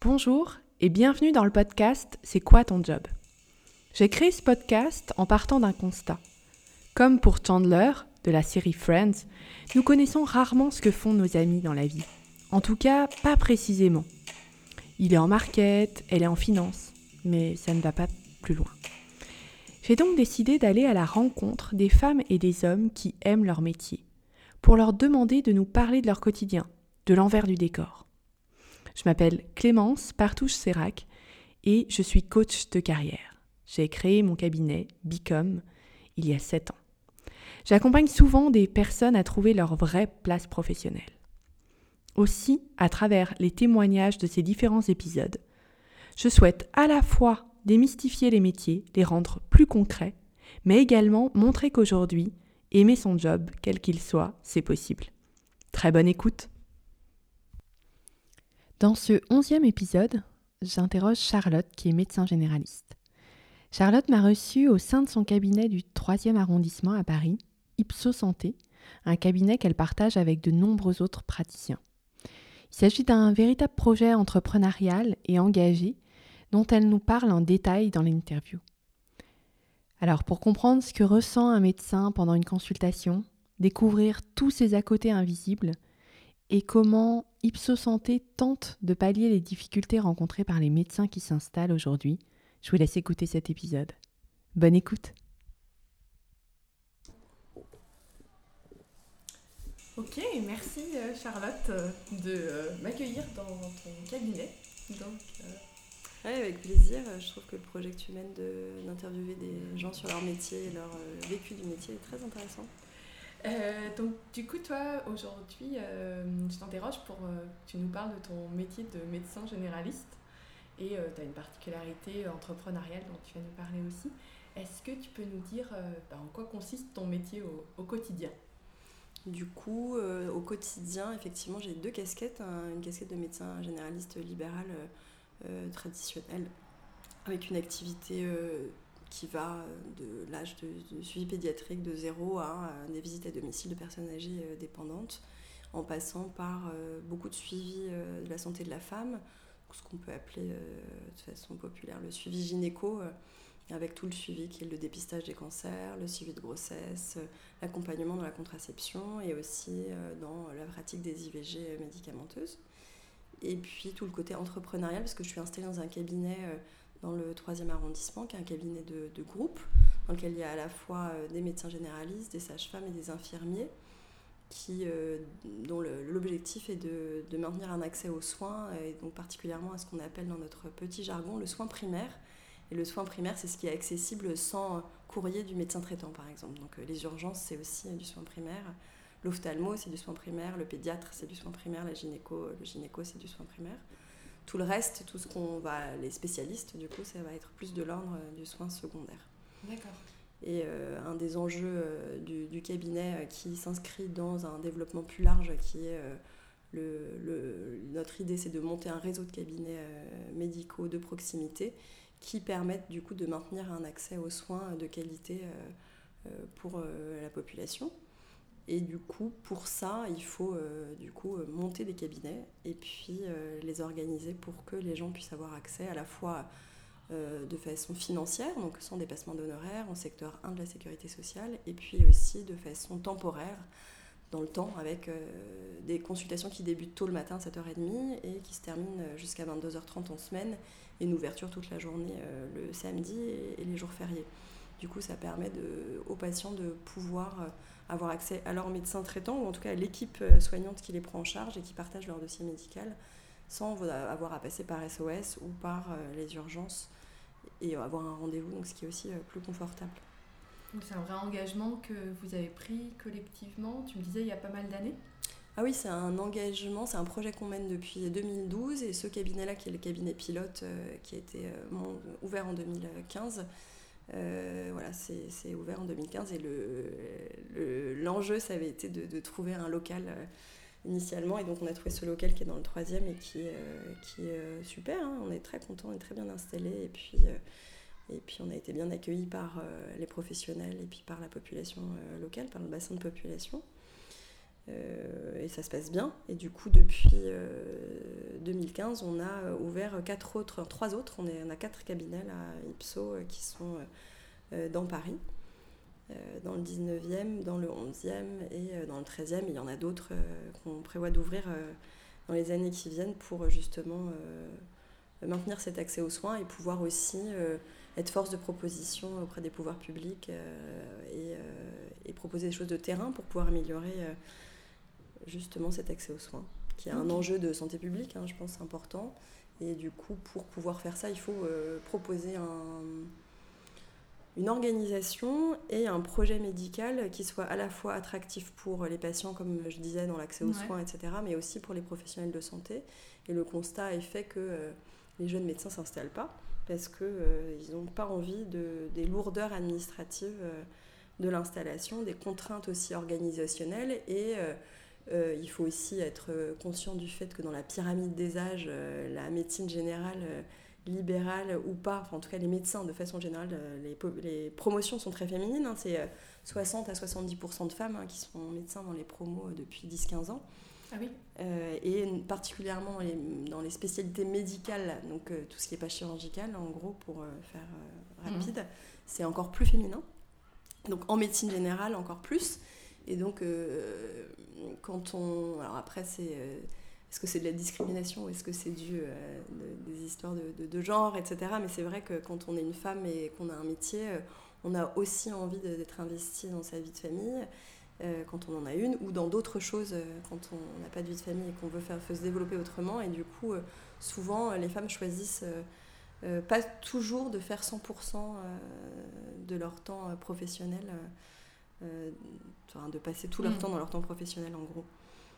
Bonjour et bienvenue dans le podcast C'est quoi ton job ? J'ai créé ce podcast en partant d'un constat. Comme pour Chandler, de la série Friends, nous connaissons rarement ce que font nos amis dans la vie. En tout cas, pas précisément. Il est en market, elle est en finance, mais ça ne va pas plus loin. J'ai donc décidé d'aller à la rencontre des femmes et des hommes qui aiment leur métier, pour leur demander de nous parler de leur quotidien, de l'envers du décor. Je m'appelle Clémence Partouche-Sérac et je suis coach de carrière. J'ai créé mon cabinet Become il y a 7 ans. J'accompagne souvent des personnes à trouver leur vraie place professionnelle. Aussi, à travers les témoignages de ces différents épisodes, je souhaite à la fois démystifier les métiers, les rendre plus concrets, mais également montrer qu'aujourd'hui, aimer son job, quel qu'il soit, c'est possible. Très bonne écoute! Dans ce 11e épisode, j'interroge Charlotte qui est médecin généraliste. Charlotte m'a reçue au sein de son cabinet du 3e arrondissement à Paris, Ipso Santé, un cabinet qu'elle partage avec de nombreux autres praticiens. Il s'agit d'un véritable projet entrepreneurial et engagé dont elle nous parle en détail dans l'interview. Alors pour comprendre ce que ressent un médecin pendant une consultation, découvrir tous ses à côté invisibles, et comment Ipso Santé tente de pallier les difficultés rencontrées par les médecins qui s'installent aujourd'hui, je vous laisse écouter cet épisode. Bonne écoute. Ok, merci Charlotte de m'accueillir dans ton cabinet. Oui, avec plaisir. Je trouve que le projet que tu mènes d'interviewer des gens sur leur métier et leur vécu du métier est très intéressant. Donc du coup toi aujourd'hui je t'interroge pour que tu nous parles de ton métier de médecin généraliste et tu as une particularité entrepreneuriale dont tu vas nous parler aussi. Est-ce que tu peux nous dire en quoi consiste ton métier au quotidien ? Du coup, au quotidien, effectivement, j'ai 2 casquettes. Une casquette de médecin généraliste libéral traditionnel avec une activité qui va de l'âge de suivi pédiatrique de 0 à des visites à domicile de personnes âgées dépendantes, en passant par beaucoup de suivi de la santé de la femme, ce qu'on peut appeler de façon populaire le suivi gynéco, avec tout le suivi qui est le dépistage des cancers, le suivi de grossesse, l'accompagnement dans la contraception et aussi dans la pratique des IVG médicamenteuses. Et puis tout le côté entrepreneurial, parce que je suis installée dans un cabinet dans le 3e arrondissement, qui est un cabinet de groupe, dans lequel il y a à la fois des médecins généralistes, des sages-femmes et des infirmiers, dont l'objectif est de maintenir un accès aux soins, et donc particulièrement à ce qu'on appelle dans notre petit jargon le soin primaire. Et le soin primaire, c'est ce qui est accessible sans courrier du médecin traitant, par exemple. Donc les urgences, c'est aussi du soin primaire. L'ophtalmo, c'est du soin primaire. Le pédiatre, c'est du soin primaire. Le gynéco, c'est du soin primaire. Tout le reste, tout ce qu'on va, les spécialistes, du coup, ça va être plus de l'ordre du soin secondaire. D'accord. Et un des enjeux du cabinet qui s'inscrit dans un développement plus large, qui est notre idée, c'est de monter un réseau de cabinets médicaux de proximité qui permettent du coup de maintenir un accès aux soins de qualité pour la population. Et du coup, pour ça, il faut monter des cabinets et puis les organiser pour que les gens puissent avoir accès à la fois de façon financière, donc sans dépassement d'honoraires, en secteur 1 de la sécurité sociale, et puis aussi de façon temporaire, dans le temps, avec des consultations qui débutent tôt le matin à 7h30 et qui se terminent jusqu'à 22h30 en semaine, et une ouverture toute la journée le samedi et les jours fériés. Du coup, ça permet aux patients de pouvoir avoir accès à leur médecin traitant, ou en tout cas à l'équipe soignante qui les prend en charge et qui partage leur dossier médical, sans avoir à passer par SOS ou par les urgences, et avoir un rendez-vous, donc ce qui est aussi plus confortable. Donc c'est un vrai engagement que vous avez pris collectivement, tu me disais il y a pas mal d'années ? Ah oui, c'est un engagement, c'est un projet qu'on mène depuis 2012, et ce cabinet-là, qui est le cabinet pilote, qui a été ouvert en 2015, c'est ouvert en 2015, et l'enjeu, ça avait été de trouver un local initialement, et donc on a trouvé ce local qui est dans le 3e et qui est super, hein. On est très contents, on est très bien installés, et puis on a été bien accueillis par les professionnels et puis par la population locale, par le bassin de population. Et ça se passe bien. Et du coup, depuis 2015, on a ouvert 3 autres. On a 4 cabinets à Ipso qui sont dans Paris, dans le 19e, dans le 11e et dans le 13e. Il y en a d'autres qu'on prévoit d'ouvrir dans les années qui viennent pour justement maintenir cet accès aux soins et pouvoir aussi être force de proposition auprès des pouvoirs publics et proposer des choses de terrain pour pouvoir améliorer justement cet accès aux soins, qui est un enjeu de santé publique, je pense, important. Et du coup, pour pouvoir faire ça, il faut proposer une organisation et un projet médical qui soit à la fois attractif pour les patients, comme je disais, dans l'accès aux soins, etc., mais aussi pour les professionnels de santé. Et le constat est fait que les jeunes médecins ne s'installent pas parce qu'ils n'ont pas envie des lourdeurs administratives de l'installation, des contraintes aussi organisationnelles. Et il faut aussi être conscient du fait que dans la pyramide des âges, la médecine générale, libérale ou pas, enfin en tout cas les médecins de façon générale, les promotions sont très féminines. C'est 60 à 70% de femmes qui sont médecins dans les promos depuis 10-15 ans. Ah oui. Et particulièrement dans les spécialités médicales, donc tout ce qui n'est pas chirurgical, en gros, pour faire rapide, c'est encore plus féminin. Donc en médecine générale, encore plus. Et donc, quand on... Alors après, est-ce que c'est de la discrimination ou est-ce que c'est dû des histoires de genre, etc. Mais c'est vrai que quand on est une femme et qu'on a un métier, on a aussi envie d'être investi dans sa vie de famille. Quand on en a une, ou dans d'autres choses quand on n'a pas de vie de famille et qu'on veut se développer autrement. Et du coup, souvent, les femmes choisissent pas toujours de faire 100% de leur temps professionnel, de passer tout leur temps dans leur temps professionnel, en gros.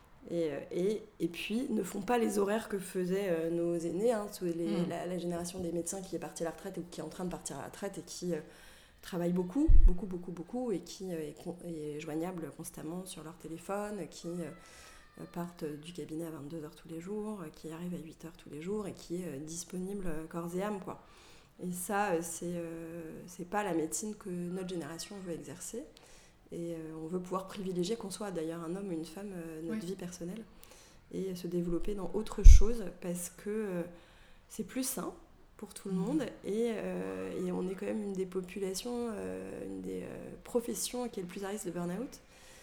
Et puis, ne font pas les horaires que faisaient nos aînés, la génération des médecins qui est partie à la retraite ou qui est en train de partir à la retraite et qui... travaillent beaucoup, et qui est joignable constamment sur leur téléphone, qui partent du cabinet à 22h tous les jours, qui arrivent à 8h tous les jours et qui est disponible corps et âme, quoi. Et ça, c'est pas la médecine que notre génération veut exercer. Et on veut pouvoir privilégier, qu'on soit d'ailleurs un homme ou une femme, notre vie personnelle, et se développer dans autre chose parce que c'est plus sain pour tout le monde, et on est quand même une des populations, une des professions qui est le plus à risque de burn-out.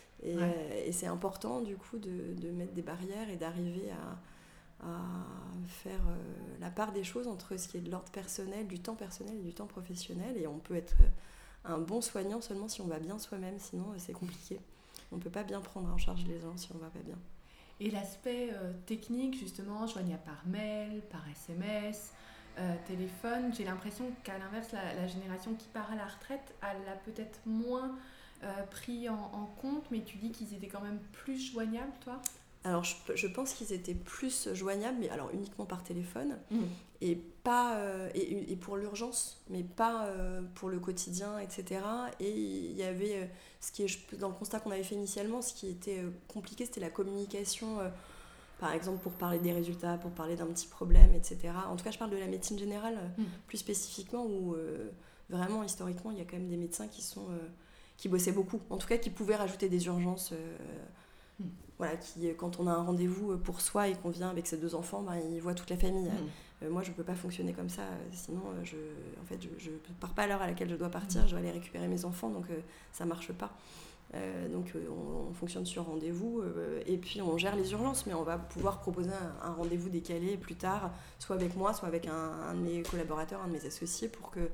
Et c'est important du coup de mettre des barrières et d'arriver à faire la part des choses entre ce qui est de l'ordre personnel, du temps personnel et du temps professionnel. Et on peut être un bon soignant seulement si on va bien soi-même, sinon c'est compliqué. On ne peut pas bien prendre en charge les gens si on ne va pas bien. Et l'aspect technique, justement, joignable par mail, par SMS... téléphone, j'ai l'impression qu'à l'inverse, la génération qui part à la retraite, elle l'a peut-être moins pris en compte, mais tu dis qu'ils étaient quand même plus joignables, toi ? Alors, je pense qu'ils étaient plus joignables, mais alors uniquement par téléphone, et pas et pour l'urgence, mais pas pour le quotidien, etc. Et il y avait ce qui est dans le constat qu'on avait fait initialement, ce qui était compliqué, c'était la communication. Par exemple, pour parler des résultats, pour parler d'un petit problème, etc. En tout cas, je parle de la médecine générale, plus spécifiquement, où vraiment, historiquement, il y a quand même des médecins qui bossaient beaucoup. En tout cas, qui pouvaient rajouter des urgences. Voilà, quand on a un rendez-vous pour soi et qu'on vient avec ses 2 enfants, il voit toute la famille. Moi, je ne peux pas fonctionner comme ça. Sinon, je ne pars pas à l'heure à laquelle je dois partir. Je dois aller récupérer mes enfants, donc ça ne marche pas. Donc on fonctionne sur rendez-vous et puis on gère les urgences, mais on va pouvoir proposer un rendez-vous décalé plus tard, soit avec moi, soit avec un de mes collaborateurs, un de mes associés, pour que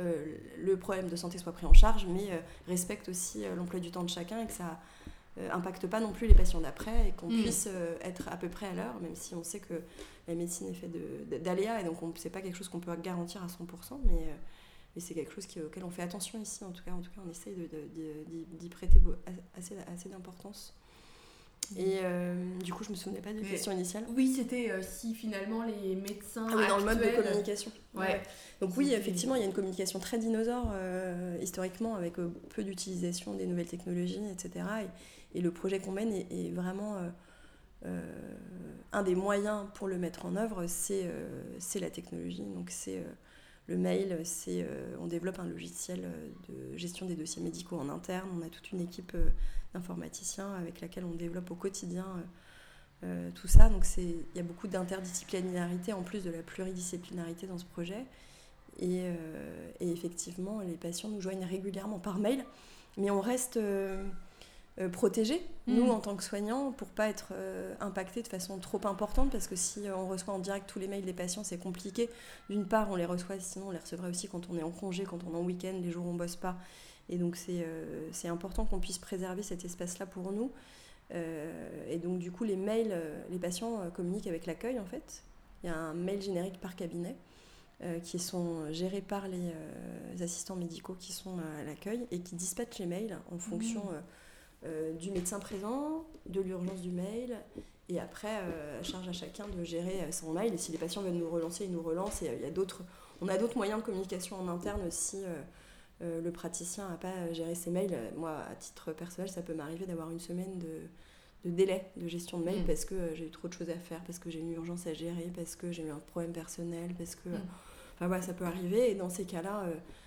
le problème de santé soit pris en charge, mais respecte aussi l'emploi du temps de chacun et que ça impacte pas non plus les patients d'après et qu'on puisse être à peu près à l'heure, même si on sait que la médecine est faite d'aléas et donc c'est pas quelque chose qu'on peut garantir à 100%, mais c'est quelque chose auquel on fait attention ici. En tout cas on essaye d'y prêter assez d'importance. Et du coup, je me souvenais pas de la question initiale. Oui, c'était si finalement les médecins dans le mode de communication. Ouais. Donc oui, effectivement, il y a une communication très dinosaure historiquement, avec peu d'utilisation des nouvelles technologies, etc. Et le projet qu'on mène est vraiment un des moyens pour le mettre en œuvre, c'est la technologie. Donc c'est Le mail, on développe un logiciel de gestion des dossiers médicaux en interne. On a toute une équipe d'informaticiens avec laquelle on développe au quotidien tout ça. Donc il y a beaucoup d'interdisciplinarité en plus de la pluridisciplinarité dans ce projet. Et effectivement, les patients nous joignent régulièrement par mail, mais on reste protégés, nous, en tant que soignants, pour ne pas être impactés de façon trop importante, parce que si on reçoit en direct tous les mails des patients, c'est compliqué. D'une part, on les reçoit, sinon on les recevrait aussi quand on est en congé, quand on est en week-end, les jours où on ne bosse pas. Et donc, c'est important qu'on puisse préserver cet espace-là pour nous. Et donc, du coup, les mails, les patients communiquent avec l'accueil, en fait. Il y a un mail générique par cabinet. Qui sont gérés par les assistants médicaux qui sont à l'accueil et qui dispatchent les mails en fonction du médecin présent, de l'urgence du mail, et après charge à chacun de gérer son mail. Et si les patients veulent nous relancer, ils nous relancent. Et on a d'autres moyens de communication en interne si le praticien n'a pas géré ses mails. Moi, à titre personnel, ça peut m'arriver d'avoir une semaine de délai de gestion de mail parce que j'ai eu trop de choses à faire, parce que j'ai une urgence à gérer, parce que j'ai eu un problème personnel, parce que... Enfin, voilà, ça peut arriver. Et dans ces cas-là,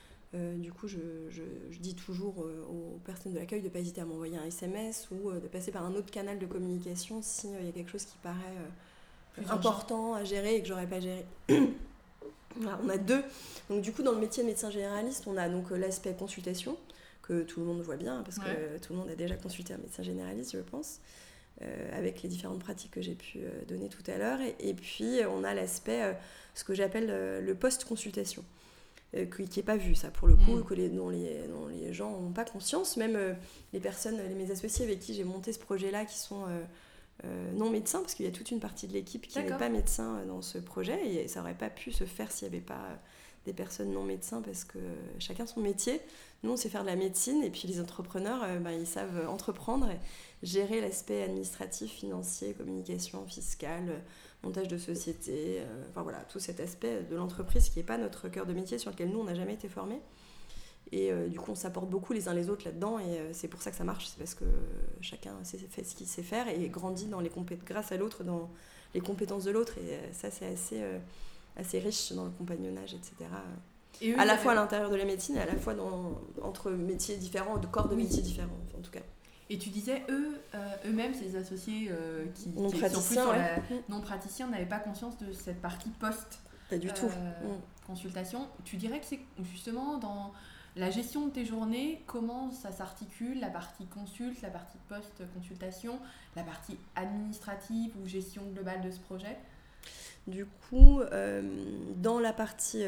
du coup, je dis toujours aux personnes de l'accueil de ne pas hésiter à m'envoyer un SMS ou de passer par un autre canal de communication s'il y a quelque chose qui paraît important à gérer et que je n'aurais pas géré. Voilà, on a deux. Donc, du coup, dans le métier de médecin généraliste, on a donc l'aspect consultation, que tout le monde voit bien, parce que tout le monde a déjà consulté un médecin généraliste, je pense. Avec les différentes pratiques que j'ai pu donner tout à l'heure. Et puis, on a l'aspect, ce que j'appelle le post-consultation, qui n'est pas vu, ça, pour le coup, dont les gens n'ont pas conscience. Même mes associés avec qui j'ai monté ce projet-là, qui sont non médecins, parce qu'il y a toute une partie de l'équipe qui n'est pas médecin dans ce projet, et ça n'aurait pas pu se faire s'il n'y avait pas des personnes non médecins, parce que chacun son métier. Nous, on sait faire de la médecine, et puis les entrepreneurs, ils savent entreprendre, gérer l'aspect administratif, financier, communication, fiscale, montage de société, enfin voilà, tout cet aspect de l'entreprise qui n'est pas notre cœur de métier, sur lequel nous, on n'a jamais été formés. Et du coup, on s'apporte beaucoup les uns les autres là-dedans, et c'est pour ça que ça marche, c'est parce que chacun fait ce qu'il sait faire et grandit grâce à l'autre dans les compétences de l'autre, et ça, c'est assez riche dans le compagnonnage, etc. Et eux, à la fois à l'intérieur de la médecine et à la fois entre métiers différents, de corps de métiers différents, en tout cas. Et tu disais, eux-mêmes, ces associés qui sont plus sur la non-praticiens, n'avaient pas conscience de cette partie pas du tout. Consultation. Tu dirais que c'est justement dans la gestion de tes journées, comment ça s'articule, la partie consulte, la partie post-consultation, la partie administrative ou gestion globale de ce projet ? Du coup, dans la partie...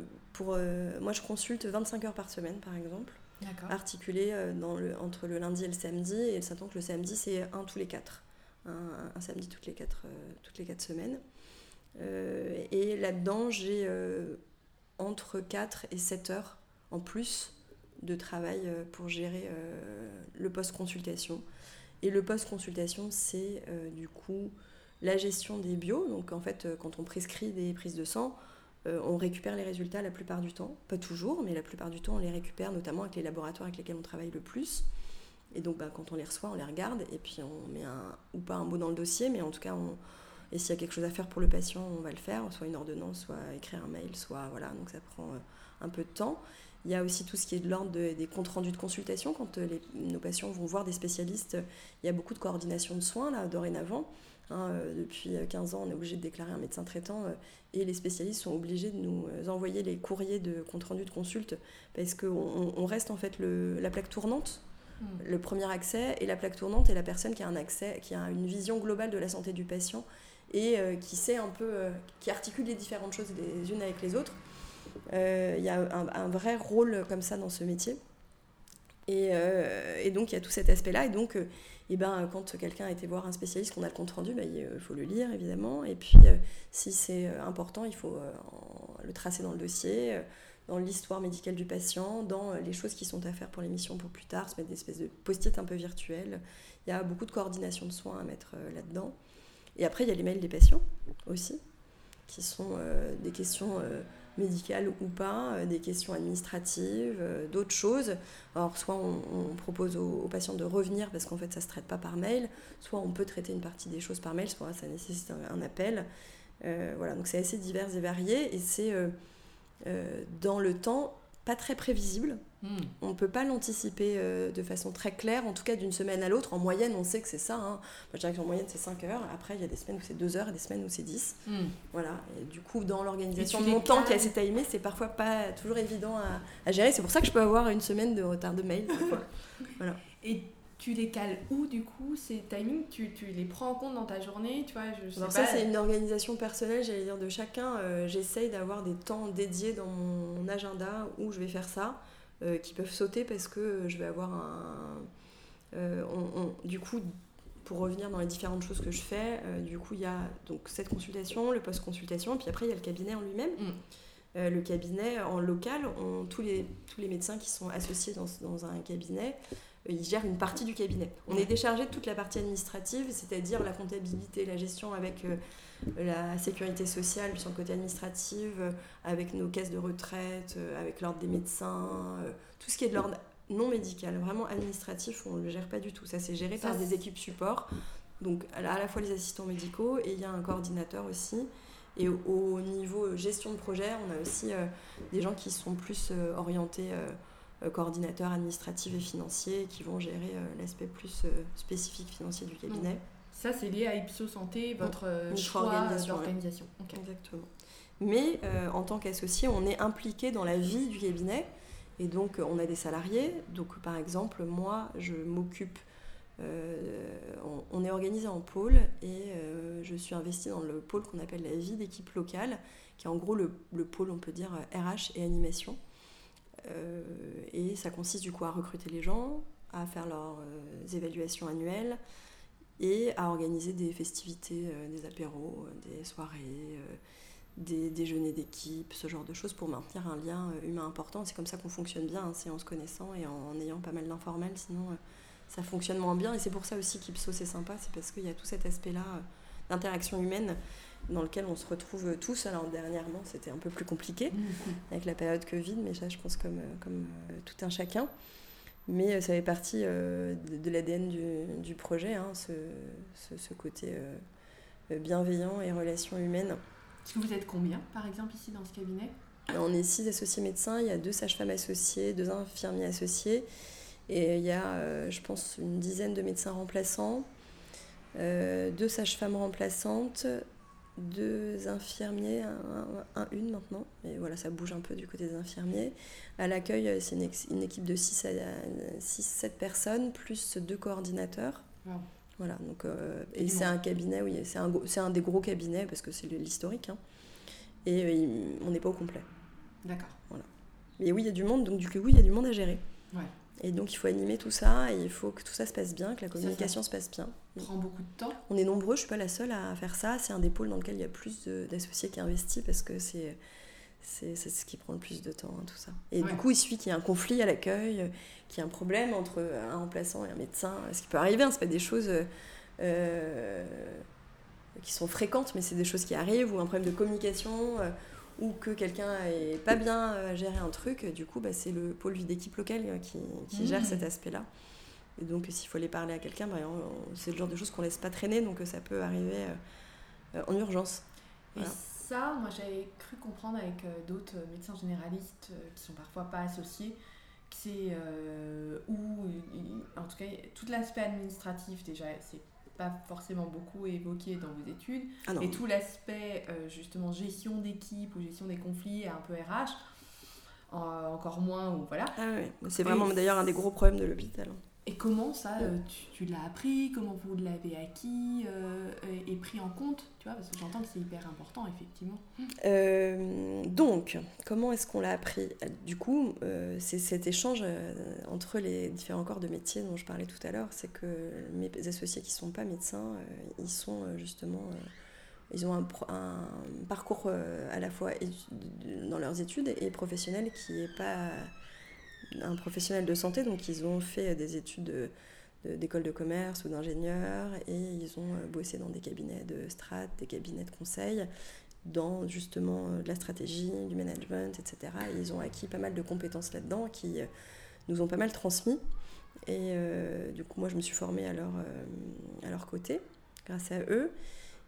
moi, je consulte 25 heures par semaine, par exemple. D'accord. Articulé entre le lundi et le samedi, et sachant que le samedi c'est un tous les 4, un samedi toutes les 4 semaines, et là-dedans j'ai entre 4 et 7 heures en plus de travail pour gérer le post-consultation. Et le post-consultation, c'est du coup la gestion des bios. Donc en fait, quand on prescrit des prises de sang, on récupère les résultats la plupart du temps, pas toujours, mais la plupart du temps on les récupère, notamment avec les laboratoires avec lesquels on travaille le plus. Et donc quand on les reçoit, on les regarde et puis on met ou pas un mot dans le dossier, mais en tout cas et s'il y a quelque chose à faire pour le patient, on va le faire, soit une ordonnance, soit écrire un mail, soit voilà, donc ça prend un peu de temps. Il y a aussi tout ce qui est de l'ordre des comptes rendus de consultation. Quand nos patients vont voir des spécialistes, il y a beaucoup de coordination de soins là, dorénavant. Depuis 15 ans, on est obligé de déclarer un médecin traitant et les spécialistes sont obligés de nous envoyer les courriers de compte-rendu de consulte parce qu'on reste en fait la plaque tournante, le premier accès, et la plaque tournante est la personne qui a un accès, qui a une vision globale de la santé du patient et qui sait un peu, qui articule les différentes choses les unes avec les autres. Il y a un vrai rôle comme ça dans ce métier. Et donc il y a tout cet aspect-là, et donc quand quelqu'un a été voir un spécialiste, qu'on a le compte rendu, il faut le lire évidemment, et puis si c'est important, il faut le tracer dans le dossier, dans l'histoire médicale du patient, dans les choses qui sont à faire pour l'émission pour plus tard, se mettre des espèces de post-it un peu virtuels. Il y a beaucoup de coordination de soins à mettre là-dedans. Et après il y a les mails des patients aussi, qui sont des questions médicales ou pas, des questions administratives, d'autres choses. Alors soit on propose aux patients de revenir parce qu'en fait ça ne se traite pas par mail, soit on peut traiter une partie des choses par mail, soit ça nécessite un appel. Voilà, donc c'est assez divers et varié, et c'est dans le temps, pas très prévisible. On ne peut pas l'anticiper de façon très claire, en tout cas d'une semaine à l'autre. En moyenne, on sait que c'est ça. Moi, je dirais qu'en moyenne, c'est 5 heures. Après, il y a des semaines où c'est 2 heures et des semaines où c'est 10. Voilà. Et du coup, dans l'organisation de mon temps qui est assez timé, c'est parfois pas toujours évident à gérer. C'est pour ça que je peux avoir une semaine de retard de mail. Voilà. Et tu les cales où, du coup, ces timings, tu les prends en compte dans ta journée, tu vois, je sais Alors pas. ça, c'est une organisation personnelle, j'allais dire, de chacun. J'essaye d'avoir des temps dédiés dans mon agenda où je vais faire ça, qui peuvent sauter parce que je vais avoir du coup, pour revenir dans les différentes choses que je fais, du coup, il y a donc cette consultation, le post-consultation, et puis après, il y a le cabinet en lui-même. Le cabinet en local, tous les médecins qui sont associés dans un cabinet, ils gèrent une partie du cabinet. On est déchargé de toute la partie administrative, c'est-à-dire la comptabilité, la gestion avec la sécurité sociale sur le côté administratif, avec nos caisses de retraite, avec l'ordre des médecins, tout ce qui est de l'ordre non médical, vraiment administratif, on ne le gère pas du tout. Ça, c'est géré par des équipes support, donc à la fois les assistants médicaux, et il y a un coordinateur aussi. Et au niveau gestion de projet, on a aussi des gens qui sont plus orientés coordinateurs administratifs et financiers, qui vont gérer l'aspect plus spécifique financier du cabinet. Ça, c'est lié à Ipsos Santé, votre choix d'organisation. Ouais. Okay. Exactement. Mais en tant qu'associé, on est impliqué dans la vie du cabinet, et donc on a des salariés. Donc par exemple, moi, je m'occupe... on est organisé en pôle, et je suis investie dans le pôle qu'on appelle la vie d'équipe locale, qui est en gros le pôle, on peut dire, RH et animation. Et ça consiste du coup à recruter les gens, à faire leurs évaluations annuelles et à organiser des festivités, des apéros, des soirées, des déjeuners d'équipe, ce genre de choses pour maintenir un lien humain important. C'est comme ça qu'on fonctionne bien, c'est en se connaissant et en ayant pas mal d'informels, sinon ça fonctionne moins bien. Et c'est pour ça aussi qu'Ipsos c'est sympa, c'est parce qu'il y a tout cet aspect-là d'interaction humaine dans lequel on se retrouve tous. Alors dernièrement, c'était un peu plus compliqué avec la période Covid, mais ça, je pense comme tout un chacun. Mais ça fait partie de l'ADN du projet, hein, ce côté bienveillant et relations humaines. Est-ce que vous êtes combien, par exemple, ici dans ce cabinet ? On est 6 associés médecins, il y a 2 sages-femmes associées, 2 infirmiers associés, et il y a, je pense, une dizaine de médecins remplaçants, 2 sages-femmes remplaçantes, 2 infirmiers, une maintenant, et voilà, ça bouge un peu du côté des infirmiers. À l'accueil, c'est une équipe de 6-7 personnes, plus 2 coordinateurs. Wow. Voilà, donc, et c'est un cabinet, oui, c'est un des gros cabinets, parce que c'est l'historique, hein, et on n'est pas au complet. D'accord. Voilà. Mais oui, il y a du monde, donc du coup, oui, il y a du monde à gérer. Ouais. Et donc il faut animer tout ça, et il faut que tout ça se passe bien, que la communication se passe bien. Ça prend beaucoup de temps. On est nombreux, je ne suis pas la seule à faire ça. C'est un des pôles dans lequel il y a plus d'associés qui investissent, parce que c'est ce qui prend le plus de temps, hein, tout ça. Et du coup, il suffit qu'il y ait un conflit à l'accueil, qu'il y ait un problème entre un remplaçant et un médecin. Ce qui peut arriver, hein, ce n'est pas des choses qui sont fréquentes, mais c'est des choses qui arrivent, ou un problème de communication, ou que quelqu'un n'est pas bien géré un truc. Du coup, c'est le pôle vie d'équipe locale qui gère cet aspect-là. Et donc, s'il faut aller parler à quelqu'un, c'est le genre de choses qu'on ne laisse pas traîner, donc ça peut arriver en urgence. Voilà. Et ça, moi, j'avais cru comprendre avec d'autres médecins généralistes qui sont parfois pas associés, que c'est en tout cas, tout l'aspect administratif, déjà, c'est pas forcément beaucoup évoqué dans vos études. Ah et tout l'aspect, justement, gestion d'équipe ou gestion des conflits, un peu RH, encore moins, ou voilà. Ah oui, c'est vraiment d'ailleurs un des gros problèmes de l'hôpital. Et comment ça, tu l'as appris, comment vous l'avez acquis et pris en compte, tu vois, parce que j'entends que c'est hyper important, effectivement. Donc, comment est-ce qu'on l'a appris ? Du coup, c'est cet échange entre les différents corps de métier dont je parlais tout à l'heure, c'est que mes associés qui ne sont pas médecins, ils sont justement... ils ont un parcours à la fois dans leurs études et professionnel qui n'est pas... un professionnel de santé, donc ils ont fait des études d'école de commerce ou d'ingénieur, et ils ont bossé dans des cabinets de strat, des cabinets de conseil, dans justement de la stratégie, du management, etc. Et ils ont acquis pas mal de compétences là-dedans qui nous ont pas mal transmis. Et du coup, moi, je me suis formée à leur côté, grâce à eux.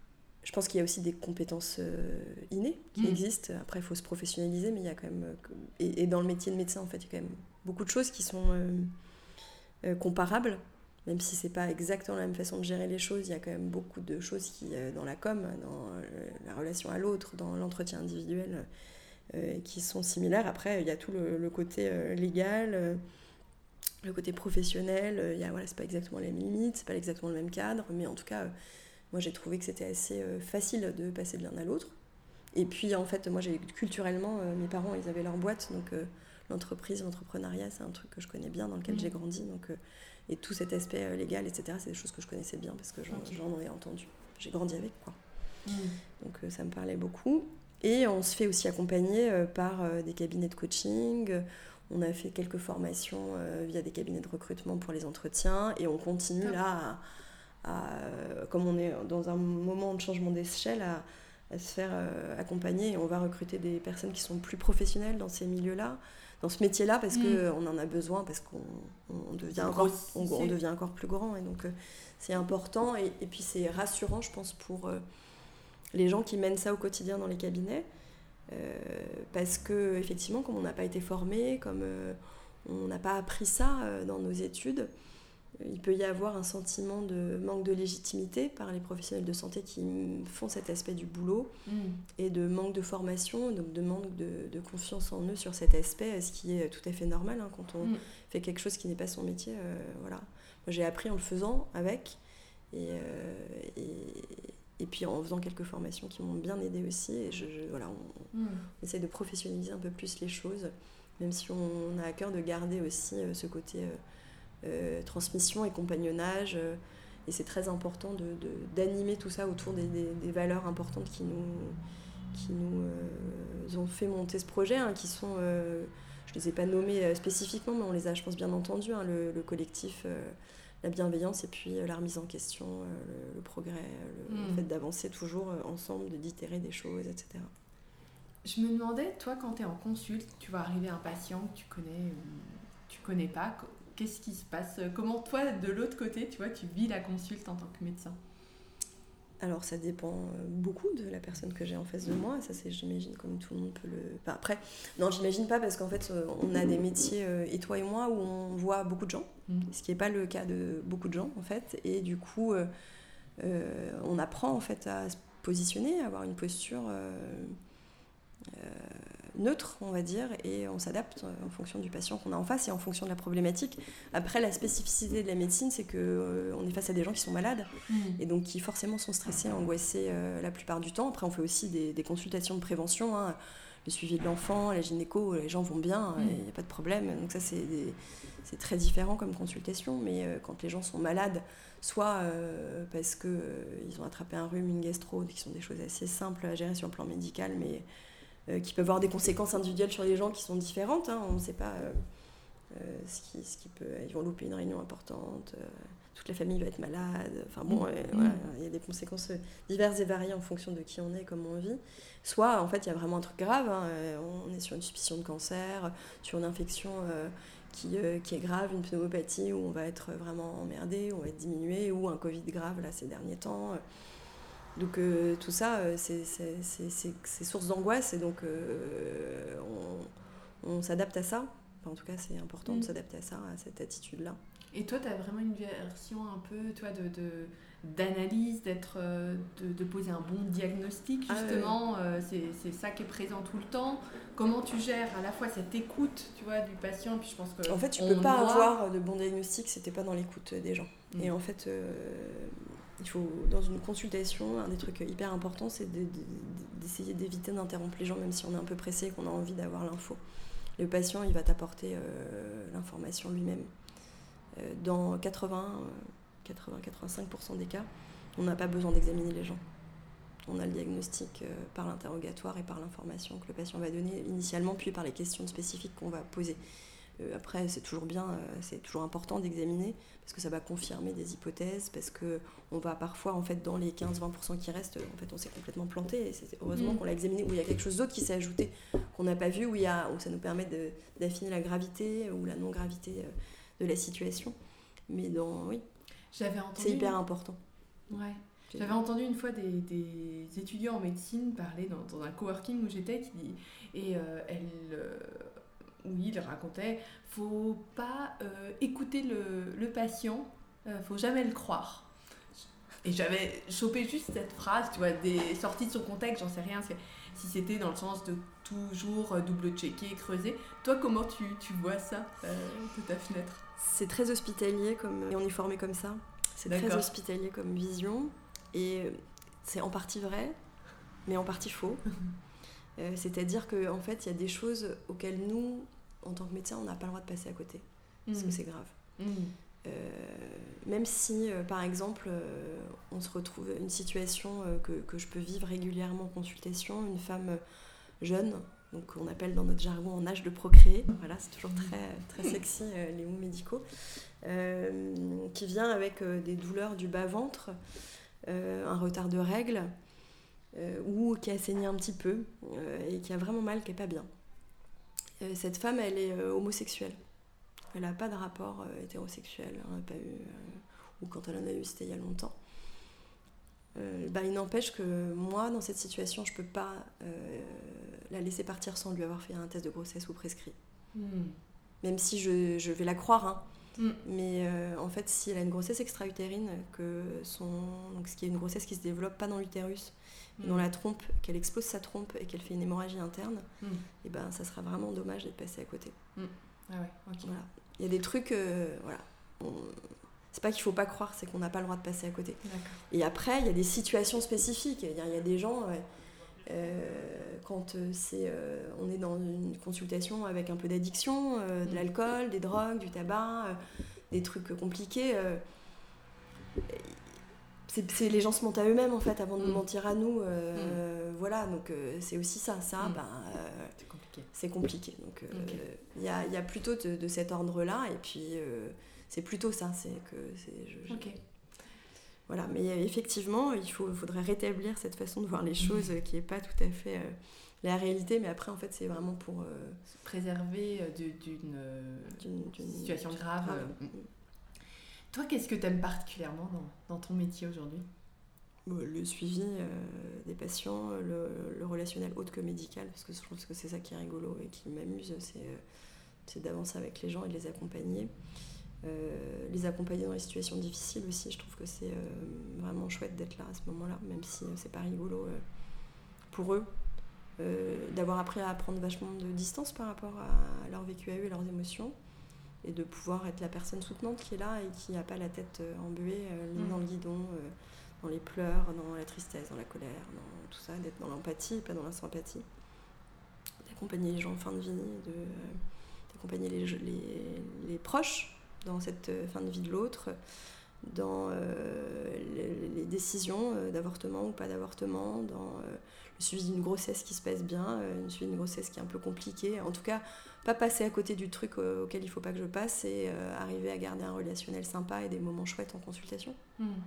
Je pense qu'il y a aussi des compétences innées qui existent. Après, il faut se professionnaliser, mais il y a quand même... Et dans le métier de médecin, en fait, il y a quand même beaucoup de choses qui sont comparables. Même si c'est pas exactement la même façon de gérer les choses, il y a quand même beaucoup de choses qui, dans la com, dans la relation à l'autre, dans l'entretien individuel, qui sont similaires. Après, il y a tout le côté légal, le côté professionnel. C'est pas exactement les mêmes limites, c'est pas exactement le même cadre, mais en tout cas... Moi, j'ai trouvé que c'était assez facile de passer de l'un à l'autre. Et puis, en fait, moi, culturellement, mes parents, ils avaient leur boîte. Donc, l'entreprise, l'entrepreneuriat, c'est un truc que je connais bien, dans lequel j'ai grandi. Donc, et tout cet aspect légal, etc., c'est des choses que je connaissais bien parce que j'en ai entendu. J'ai grandi avec, quoi. Donc, ça me parlait beaucoup. Et on se fait aussi accompagner par des cabinets de coaching. On a fait quelques formations via des cabinets de recrutement pour les entretiens. Et on continue là comme on est dans un moment de changement d'échelle, à se faire accompagner, et on va recruter des personnes qui sont plus professionnelles dans ces milieux-là, dans ce métier-là, parce qu'on en a besoin, parce qu'on devient encore plus grand, et donc c'est important, et puis c'est rassurant, je pense, pour les gens qui mènent ça au quotidien dans les cabinets, parce que effectivement, comme on n'a pas été formé, comme on n'a pas appris ça dans nos études, il peut y avoir un sentiment de manque de légitimité par les professionnels de santé qui font cet aspect du boulot et de manque de formation, donc de manque de confiance en eux sur cet aspect, ce qui est tout à fait normal quand on fait quelque chose qui n'est pas son métier. Voilà. Moi, j'ai appris en le faisant avec et puis en faisant quelques formations qui m'ont bien aidée aussi. Et on essaie de professionnaliser un peu plus les choses, même si on a à cœur de garder aussi ce côté... transmission et compagnonnage, et c'est très important d'animer tout ça autour des valeurs importantes qui nous ont fait monter ce projet, qui sont, je ne les ai pas nommées spécifiquement, mais on les a, je pense, bien entendues, le collectif, la bienveillance, et puis la remise en question, le progrès, le fait d'avancer toujours ensemble, d'itérer des choses, etc. Je me demandais, toi, quand tu es en consulte, tu vas arriver à un patient que tu connais ou tu connais pas, qu'est-ce qui se passe? Comment toi, de l'autre côté, tu vois, tu vis la consulte en tant que médecin? Alors, ça dépend beaucoup de la personne que j'ai en face de moi. Ça, c'est, j'imagine, comme tout le monde peut le... Enfin, après, non, j'imagine pas, parce qu'en fait, on a des métiers, et toi et moi, où on voit beaucoup de gens, ce qui n'est pas le cas de beaucoup de gens, en fait. Et du coup, on apprend, en fait, à se positionner, à avoir une posture... neutre, on va dire, et on s'adapte en fonction du patient qu'on a en face et en fonction de la problématique. Après, la spécificité de la médecine, c'est qu'on est face à des gens qui sont malades et donc qui forcément sont stressés, angoissés la plupart du temps. Après, on fait aussi des consultations de prévention, le suivi de l'enfant, la gynéco, les gens vont bien, il n'y a pas de problème. Donc ça, c'est très différent comme consultation, mais quand les gens sont malades, soit parce qu'ils ont attrapé un rhume, une gastro, qui sont des choses assez simples à gérer sur le plan médical, mais qui peuvent avoir des conséquences individuelles sur les gens qui sont différentes. On ne sait pas ce qui peut... Ils vont louper une réunion importante, toute la famille va être malade. Enfin bon, voilà, il y a des conséquences diverses et variées en fonction de qui on est, comment on vit. Soit, en fait, il y a vraiment un truc grave. On est sur une suspicion de cancer, sur une infection qui est grave, une pneumopathie où on va être vraiment emmerdé, on va être diminué, ou un Covid grave là ces derniers temps. Donc tout ça, c'est source d'angoisse, et donc on s'adapte à ça. Enfin, en tout cas, c'est important de s'adapter à ça, à cette attitude-là. Et toi, tu as vraiment une version un peu, toi, d'analyse, de poser un bon diagnostic, justement. C'est ça qui est présent tout le temps. Comment tu gères à la fois cette écoute, tu vois, du patient, puis je pense que... En fait, tu peux pas avoir de bon diagnostic si t'es pas dans l'écoute des gens. Et en fait... il faut, dans une consultation, un des trucs hyper importants, c'est d'essayer d'éviter d'interrompre les gens, même si on est un peu pressé et qu'on a envie d'avoir l'info. Le patient, il va t'apporter l'information lui-même. Dans 80-85% des cas, on n'a pas besoin d'examiner les gens. On a le diagnostic par l'interrogatoire et par l'information que le patient va donner initialement, puis par les questions spécifiques qu'on va poser. Après, c'est toujours bien, c'est toujours important d'examiner, parce que ça va confirmer des hypothèses, parce qu'on va parfois, en fait, dans les 15-20% qui restent, en fait, on s'est complètement planté, et c'est heureusement qu'on l'a examiné, où il y a quelque chose d'autre qui s'est ajouté, qu'on n'a pas vu, où ça nous permet d'affiner la gravité ou la non-gravité de la situation. Mais oui, j'avais entendu... c'est hyper important. Ouais. J'avais entendu une fois des étudiants en médecine parler dans un coworking où j'étais, où il racontait faut pas écouter le patient, faut jamais le croire. Et j'avais chopé juste cette phrase, tu vois, sortie de son contexte, j'en sais rien, si c'était dans le sens de toujours double-checker, creuser. Toi, comment tu vois ça de ta fenêtre ? C'est très hospitalier, et on est formé comme ça. C'est très hospitalier comme vision. Et c'est en partie vrai, mais en partie faux. C'est-à-dire qu'en fait, il y a des choses auxquelles nous, en tant que médecins, on n'a pas le droit de passer à côté. Parce que c'est grave. Même si, par exemple, on se retrouve une situation que je peux vivre régulièrement en consultation, une femme jeune, donc on appelle dans notre jargon en âge de procréer, voilà, c'est toujours très, très sexy les mots médicaux, qui vient avec des douleurs du bas-ventre, un retard de règles, ou qui a saigné un petit peu, et qui a vraiment mal, qui n'est pas bien. Cette femme, elle est homosexuelle. Elle n'a pas de rapport hétérosexuel, elle n'a pas eu, ou quand elle en a eu, c'était il y a longtemps. Il n'empêche que moi, dans cette situation, je ne peux pas la laisser partir sans lui avoir fait un test de grossesse ou prescrit. Même si je vais la croire, hein. Mais en fait, si elle a une grossesse extra-utérine, donc ce qui est une grossesse qui ne se développe pas dans l'utérus, mais dans la trompe, qu'elle expose sa trompe et qu'elle fait une hémorragie interne, et ça sera vraiment dommage d'être passé à côté. Ah ouais, ok. Voilà. Il y a des trucs, voilà. C'est pas qu'il faut pas croire, c'est qu'on n'a pas le droit de passer à côté. D'accord. Et après, il y a des situations spécifiques. Il y a des gens, quand on est dans une consultation avec un peu d'addiction, de l'alcool, des drogues, du tabac, des trucs compliqués. Les gens se mentent à eux-mêmes en fait avant de nous mentir à nous. Voilà, donc c'est aussi ça. C'est compliqué. C'est compliqué. Donc il y a plutôt de cet ordre-là, et puis c'est plutôt ça. Voilà, mais effectivement, il faudrait rétablir cette façon de voir les choses qui n'est pas tout à fait la réalité, mais après en fait c'est vraiment pour se préserver d'une situation grave. Toi, qu'est-ce que tu aimes particulièrement dans ton métier aujourd'hui ? Le suivi des patients, le relationnel autre que médical, parce que je trouve que c'est ça qui est rigolo et qui m'amuse, c'est d'avancer avec les gens et de les accompagner. Les accompagner dans les situations difficiles aussi, je trouve que c'est vraiment chouette d'être là à ce moment-là, même si c'est pas rigolo pour eux, d'avoir appris à prendre vachement de distance par rapport à leur vécu à eux et leurs émotions, et de pouvoir être la personne soutenante qui est là et qui n'a pas la tête embuée, dans le guidon, dans les pleurs, dans la tristesse, dans la colère, dans tout ça, d'être dans l'empathie et pas dans la sympathie, d'accompagner les gens en fin de vie, d'accompagner les proches dans cette fin de vie de l'autre, dans les décisions d'avortement ou pas d'avortement, dans le suivi d'une grossesse qui se passe bien, le suivi d'une grossesse qui est un peu compliquée. En tout cas, pas passer à côté du truc auquel il ne faut pas que je passe, et arriver à garder un relationnel sympa et des moments chouettes en consultation.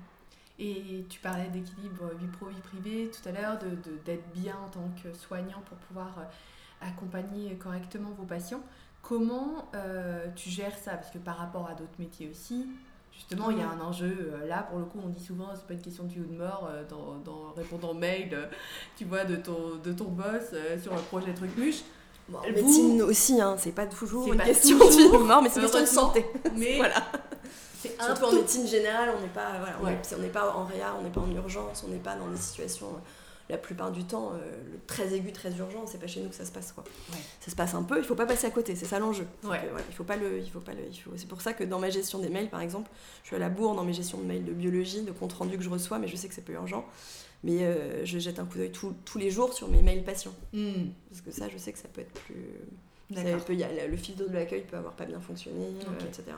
Et tu parlais d'équilibre vie pro, vie privée tout à l'heure, d'être bien en tant que soignant pour pouvoir accompagner correctement vos patients. Comment tu gères ça ? Parce que par rapport à d'autres métiers aussi, justement, il y a un enjeu. Là, pour le coup, on dit souvent, c'est pas une question de vie ou de mort dans répondant au mail, tu vois, de ton boss sur un projet truc-muche. Bon, médecine aussi, hein, c'est pas toujours une question de vie ou de mort, mais c'est une question de santé. Mais voilà. C'est surtout en médecine générale, on n'est pas, on n'est pas en réa, on n'est pas en urgence, on n'est pas dans des situations, la plupart du temps, le très aigu, très urgent, c'est pas chez nous que ça se passe, quoi. Ouais. Ça se passe un peu, il faut pas passer à côté, c'est ça l'enjeu. Ouais. C'est pour ça que dans ma gestion des mails, par exemple, je suis à la bourre dans mes gestions de mails de biologie, de compte rendu que je reçois, mais je sais que c'est peu urgent. Mais je jette un coup d'œil tous les jours sur mes mails patients. Parce que ça, je sais que ça peut être plus... le fil d'eau de l'accueil peut avoir pas bien fonctionné, etc.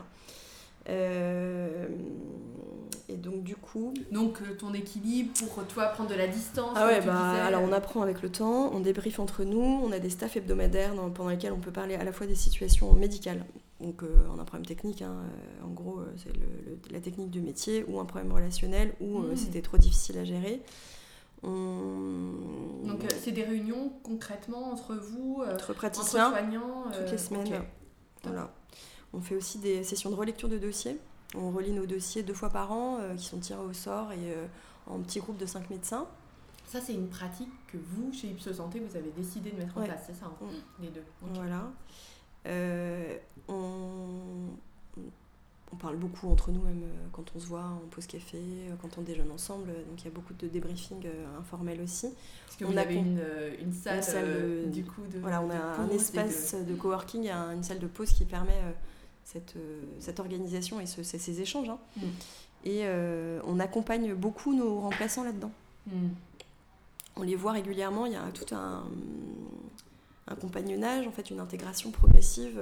Et donc du coup... Donc ton équilibre pour toi prendre de la distance, alors on apprend avec le temps, on débriefe entre nous, on a des staffs hebdomadaires pendant lesquels on peut parler à la fois des situations médicales, donc on a un problème technique, en gros c'est la technique du métier, ou un problème relationnel, ou c'était trop difficile à gérer. Donc c'est des réunions concrètement entre vous, entre praticiens, entre soignants, toutes les semaines. Okay. Voilà. On fait aussi des sessions de relecture de dossiers. On relit nos dossiers 2 fois par an, qui sont tirés au sort, et en petit groupe de 5 médecins. Ça, c'est une pratique que vous, chez Ipsos Santé, vous avez décidé de mettre en place, c'est ça, les deux. Okay. Voilà. On parle beaucoup entre nous, même quand on se voit en pause café, quand on déjeune ensemble. Donc il y a beaucoup de débriefing informel aussi. Parce que vous avez une salle du coup de voilà, on a un espace de coworking, une salle de pause qui permet cette organisation et ces échanges. Hein. Et on accompagne beaucoup nos remplaçants là-dedans. On les voit régulièrement, il y a tout un compagnonnage, en fait, une intégration progressive.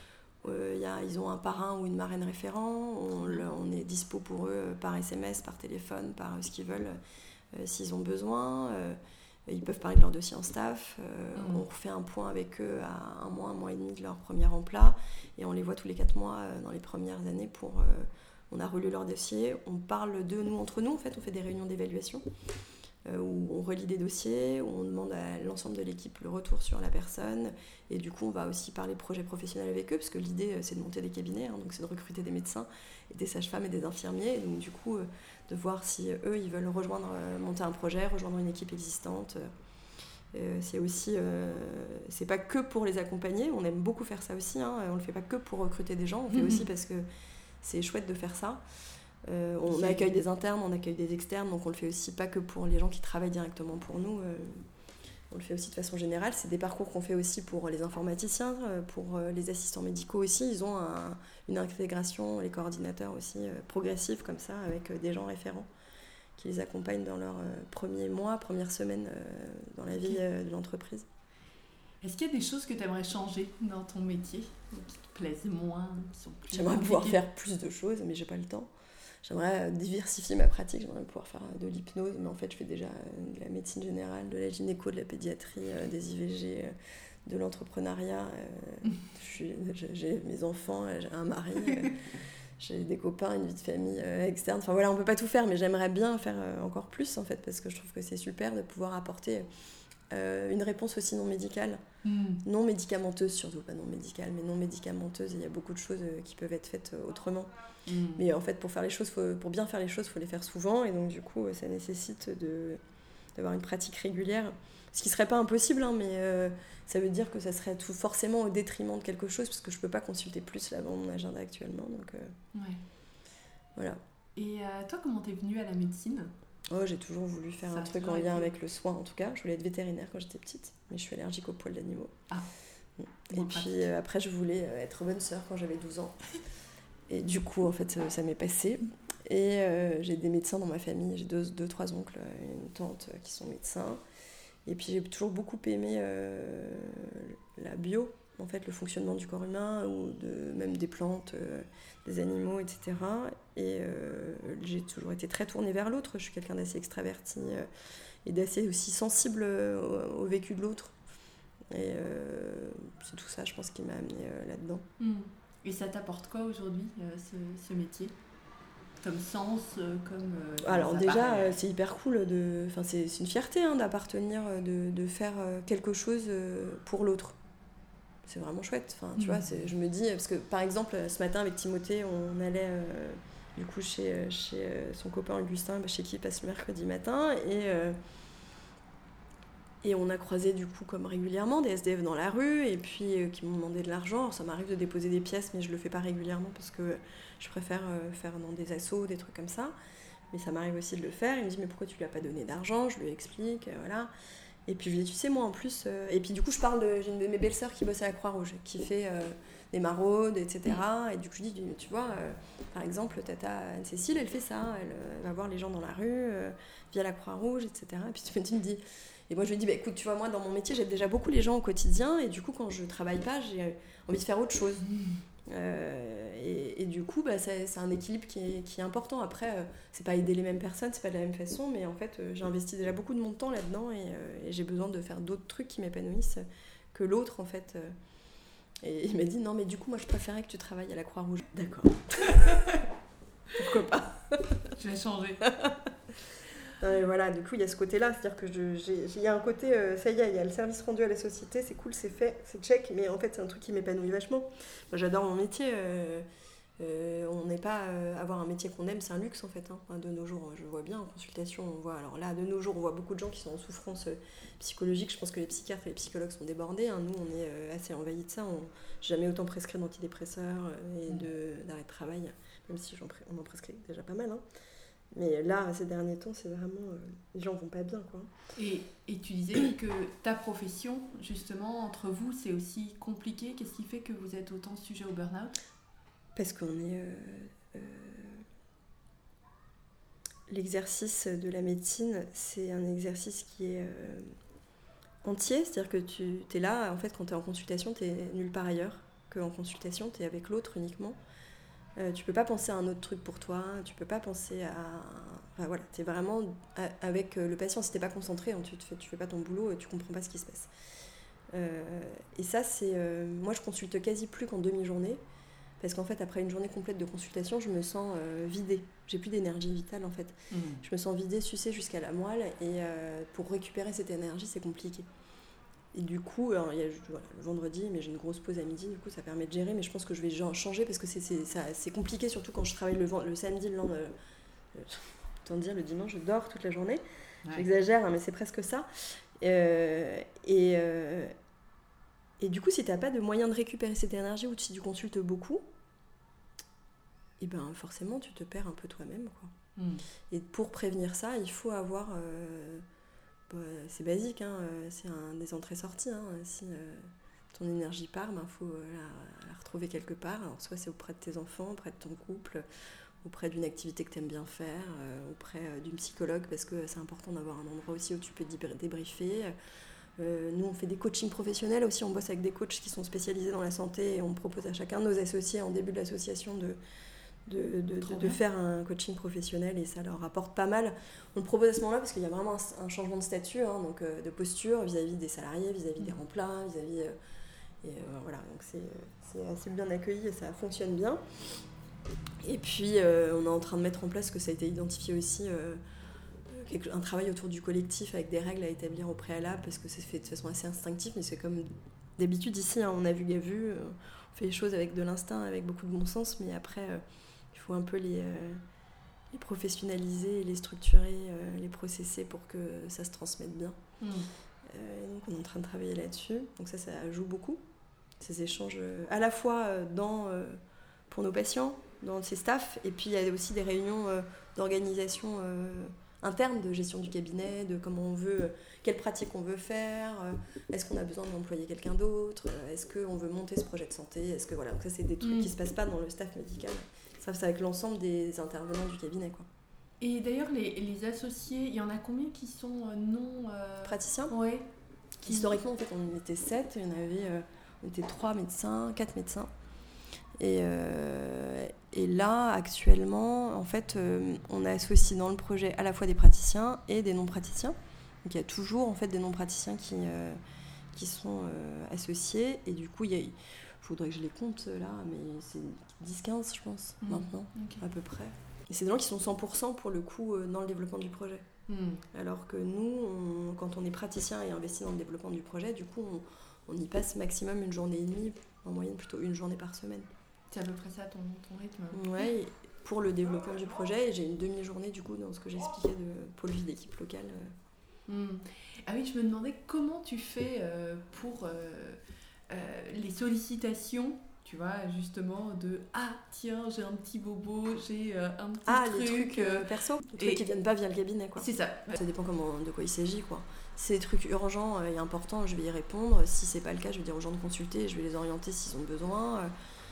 Ils ont un parrain ou une marraine référent, on est dispo pour eux par SMS, par téléphone, par ce qu'ils veulent, s'ils ont besoin. Ils peuvent parler de leur dossier en staff. On refait un point avec eux à un mois et demi de leur premier emploi, et on les voit tous les 4 mois dans les premières années on a relu leur dossier, on parle de nous entre nous, en fait, on fait des réunions d'évaluation où on relit des dossiers, où on demande à l'ensemble de l'équipe le retour sur la personne, et du coup on va aussi parler projets professionnels avec eux, parce que l'idée c'est de monter des cabinets, hein, donc c'est de recruter des médecins et des sages-femmes et des infirmiers, et donc du coup de voir si eux ils veulent monter un projet, rejoindre une équipe existante. C'est aussi, c'est pas que pour les accompagner, on aime beaucoup faire ça aussi, hein, on le fait pas que pour recruter des gens, on fait aussi parce que c'est chouette de faire ça. On accueille des internes, on accueille des externes, donc on le fait aussi pas que pour les gens qui travaillent directement pour nous, on le fait aussi de façon générale. C'est des parcours qu'on fait aussi pour les informaticiens, pour les assistants médicaux aussi. Ils ont une intégration, les coordinateurs aussi, progressive comme ça, avec des gens référents qui les accompagnent dans leurs premiers mois, premières semaines dans la vie de l'entreprise. Est-ce qu'il y a des choses que tu aimerais changer dans ton métier, qui te plaisent moins, qui sont plus J'aimerais pouvoir faire plus de choses, mais j'ai pas le temps. J'aimerais diversifier ma pratique, j'aimerais pouvoir faire de l'hypnose, mais en fait je fais déjà de la médecine générale, de la gynéco, de la pédiatrie, des IVG, de l'entrepreneuriat. J'ai mes enfants, j'ai un mari, j'ai des copains, une vie de famille externe. Enfin voilà, on peut pas tout faire, mais j'aimerais bien faire encore plus en fait, parce que je trouve que c'est super de pouvoir apporter une réponse aussi non médicale, non médicamenteuse surtout, pas non médicale, mais non médicamenteuse. Il y a beaucoup de choses qui peuvent être faites autrement. Mais en fait, pour bien faire les choses, il faut les faire souvent, et donc du coup, ça nécessite d'avoir une pratique régulière. Ce qui serait pas impossible, hein, mais ça veut dire que ça serait tout forcément au détriment de quelque chose, parce que je peux pas consulter plus là dans mon agenda actuellement. Donc voilà. Et toi, comment t'es venue à la médecine ? J'ai toujours voulu faire un truc en lien avec le soin, en tout cas. Je voulais être vétérinaire quand j'étais petite, mais je suis allergique aux poils d'animaux. Et puis après, je voulais être bonne sœur quand j'avais 12 ans. Et du coup, en fait, ça m'est passé. Et j'ai des médecins dans ma famille. J'ai 2-3 oncles et une tante qui sont médecins. Et puis j'ai toujours beaucoup aimé la bio, en fait, le fonctionnement du corps humain, ou même des plantes, des animaux, etc. Et j'ai toujours été très tournée vers l'autre. Je suis quelqu'un d'assez extraverti et d'assez aussi sensible au vécu de l'autre. Et c'est tout ça, je pense, qui m'a amenée là-dedans. Et ça t'apporte quoi aujourd'hui, ce métier ? Comme sens, comme... Alors déjà, c'est hyper cool, c'est une fierté d'appartenir, de faire quelque chose pour l'autre. C'est vraiment chouette. Tu vois, je me dis, parce que par exemple, ce matin avec Timothée, on allait du coup chez son copain Augustin, chez qui il passe le mercredi matin, et on a croisé du coup comme régulièrement des SDF dans la rue, et puis qui m'ont demandé de l'argent. Alors, ça m'arrive de déposer des pièces, mais je le fais pas régulièrement parce que je préfère faire dans des assos, des trucs comme ça. Mais ça m'arrive aussi de le faire. Il me dit mais pourquoi tu lui as pas donné d'argent ? Je lui explique, voilà. Et puis je lui dis tu sais moi en plus... Et puis du coup j'ai une de mes belles-sœurs qui bosse à la Croix-Rouge, qui fait des maraudes, etc. Et du coup je dis tu vois, par exemple Tata Anne-Cécile, elle fait ça, elle va voir les gens dans la rue, via la Croix-Rouge, etc. Et puis tu me dis... Et moi je lui dis écoute, tu vois, moi dans mon métier j'aide déjà beaucoup les gens au quotidien, et du coup quand je travaille pas j'ai envie de faire autre chose. Et du coup c'est un équilibre qui est important. Après c'est pas aider les mêmes personnes, c'est pas de la même façon, mais en fait j'ai investi déjà beaucoup de mon temps là-dedans, et j'ai besoin de faire d'autres trucs qui m'épanouissent que l'autre en fait. Et il m'a dit non mais du coup moi je préférais que tu travailles à la Croix-Rouge. D'accord. Pourquoi pas. Je vais changer. Voilà, du coup il y a ce côté là, c'est-à-dire que il y a un côté, ça y est, il y a le service rendu à la société, c'est cool, c'est fait, c'est check, mais en fait c'est un truc qui m'épanouit vachement. Moi j'adore mon métier, On n'est pas avoir un métier qu'on aime, c'est un luxe en fait. Enfin, de nos jours, je vois bien en consultation, on voit. Alors là, de nos jours, on voit beaucoup de gens qui sont en souffrance psychologique. Je pense que les psychiatres et les psychologues sont débordés. Nous, on est assez envahis de ça. J'ai jamais autant prescrit d'antidépresseurs et d'arrêt de travail, même si on en prescrit déjà pas mal. Mais là, ces derniers temps, c'est vraiment... les gens vont pas bien, quoi. Et tu disais que ta profession, justement, entre vous, c'est aussi compliqué. Qu'est-ce qui fait que vous êtes autant sujet au burn-out ? Parce qu'on est... l'exercice de la médecine, c'est un exercice qui est entier. C'est-à-dire que tu es là, en fait, quand tu es en consultation, tu es nulle part ailleurs qu'en consultation. Tu es avec l'autre uniquement. Tu peux pas penser à un autre truc pour toi, tu peux pas penser à... Enfin voilà, t'es vraiment avec le patient. Si t'es pas concentré, tu fais pas ton boulot et tu comprends pas ce qui se passe. Et ça, c'est... moi, je consulte quasi plus qu'en demi-journée, parce qu'en fait, après une journée complète de consultation, je me sens vidée. J'ai plus d'énergie vitale, en fait. Je me sens vidée, sucée jusqu'à la moelle, et pour récupérer cette énergie, c'est compliqué. Et du coup, alors, le vendredi, mais j'ai une grosse pause à midi, du coup ça permet de gérer, mais je pense que je vais changer parce que c'est compliqué, surtout quand je travaille le samedi, le lendemain, autant dire le dimanche, je dors toute la journée. Ouais. J'exagère, mais c'est presque ça. Et du coup, si tu n'as pas de moyen de récupérer cette énergie ou si tu consultes beaucoup, et ben forcément tu te perds un peu toi-même, quoi. Et pour prévenir ça, il faut avoir... c'est basique, c'est des entrées-sorties. Si ton énergie part, faut la retrouver quelque part. Alors, soit c'est auprès de tes enfants, auprès de ton couple, auprès d'une activité que tu aimes bien faire, auprès d'une psychologue, parce que c'est important d'avoir un endroit aussi où tu peux débriefer. Nous, on fait des coachings professionnels aussi, on bosse avec des coachs qui sont spécialisés dans la santé et on propose à chacun de nos associés en début de l'association de faire un coaching professionnel et ça leur apporte pas mal. On le propose à ce moment-là parce qu'il y a vraiment un changement de statut, donc de posture vis-à-vis des salariés, vis-à-vis des remplats, vis-à-vis... voilà, donc c'est assez bien accueilli et ça fonctionne bien. Et puis, on est en train de mettre en place, que ça a été identifié aussi, un travail autour du collectif avec des règles à établir au préalable parce que c'est fait de façon assez instinctive, mais c'est comme d'habitude ici, on a vu, on fait les choses avec de l'instinct, avec beaucoup de bon sens, mais après... il faut un peu les professionnaliser, les structurer, les processer pour que ça se transmette bien. Donc on est en train de travailler là-dessus. Donc ça joue beaucoup. Ces échanges à la fois pour nos patients, dans ces staffs, et puis il y a aussi des réunions d'organisation interne, de gestion du cabinet, de comment on veut, quelles pratiques on veut faire, est-ce qu'on a besoin d'employer quelqu'un d'autre, est-ce qu'on veut monter ce projet de santé, est-ce que voilà. Donc ça c'est des trucs qui ne se passent pas dans le staff médical. Ça, c'est avec l'ensemble des intervenants du cabinet, quoi. Et d'ailleurs, les associés, il y en a combien qui sont non... praticiens ? Ouais. Historiquement, en fait, on était 7. On était 3 médecins, 4 médecins. Et là, actuellement, en fait, on associe dans le projet à la fois des praticiens et des non-praticiens. Donc, il y a toujours, en fait, des non-praticiens qui sont associés. Et du coup, il faudrait que je les compte là, mais c'est 10-15 je pense maintenant, à peu près. Et c'est des gens qui sont 100% pour le coup dans le développement du projet. Alors que nous, quand on est praticien et investi dans le développement du projet, du coup on y passe maximum une journée et demie, en moyenne plutôt une journée par semaine. C'est à peu près ça ton rythme ? Ouais, pour le développement du projet, et j'ai une demi-journée du coup dans ce que j'expliquais de pôle vie d'équipe locale. Ah oui, je me demandais comment tu fais pour les sollicitations, tu vois, justement, de « Ah, tiens, j'ai un petit bobo, j'ai un petit truc... » les trucs perso, les trucs qui viennent pas via le cabinet, quoi. C'est ça. Ça dépend de quoi il s'agit, quoi. Si c'est des trucs urgents et importants, je vais y répondre. Si c'est pas le cas, je vais dire aux gens de consulter, je vais les orienter s'ils ont besoin.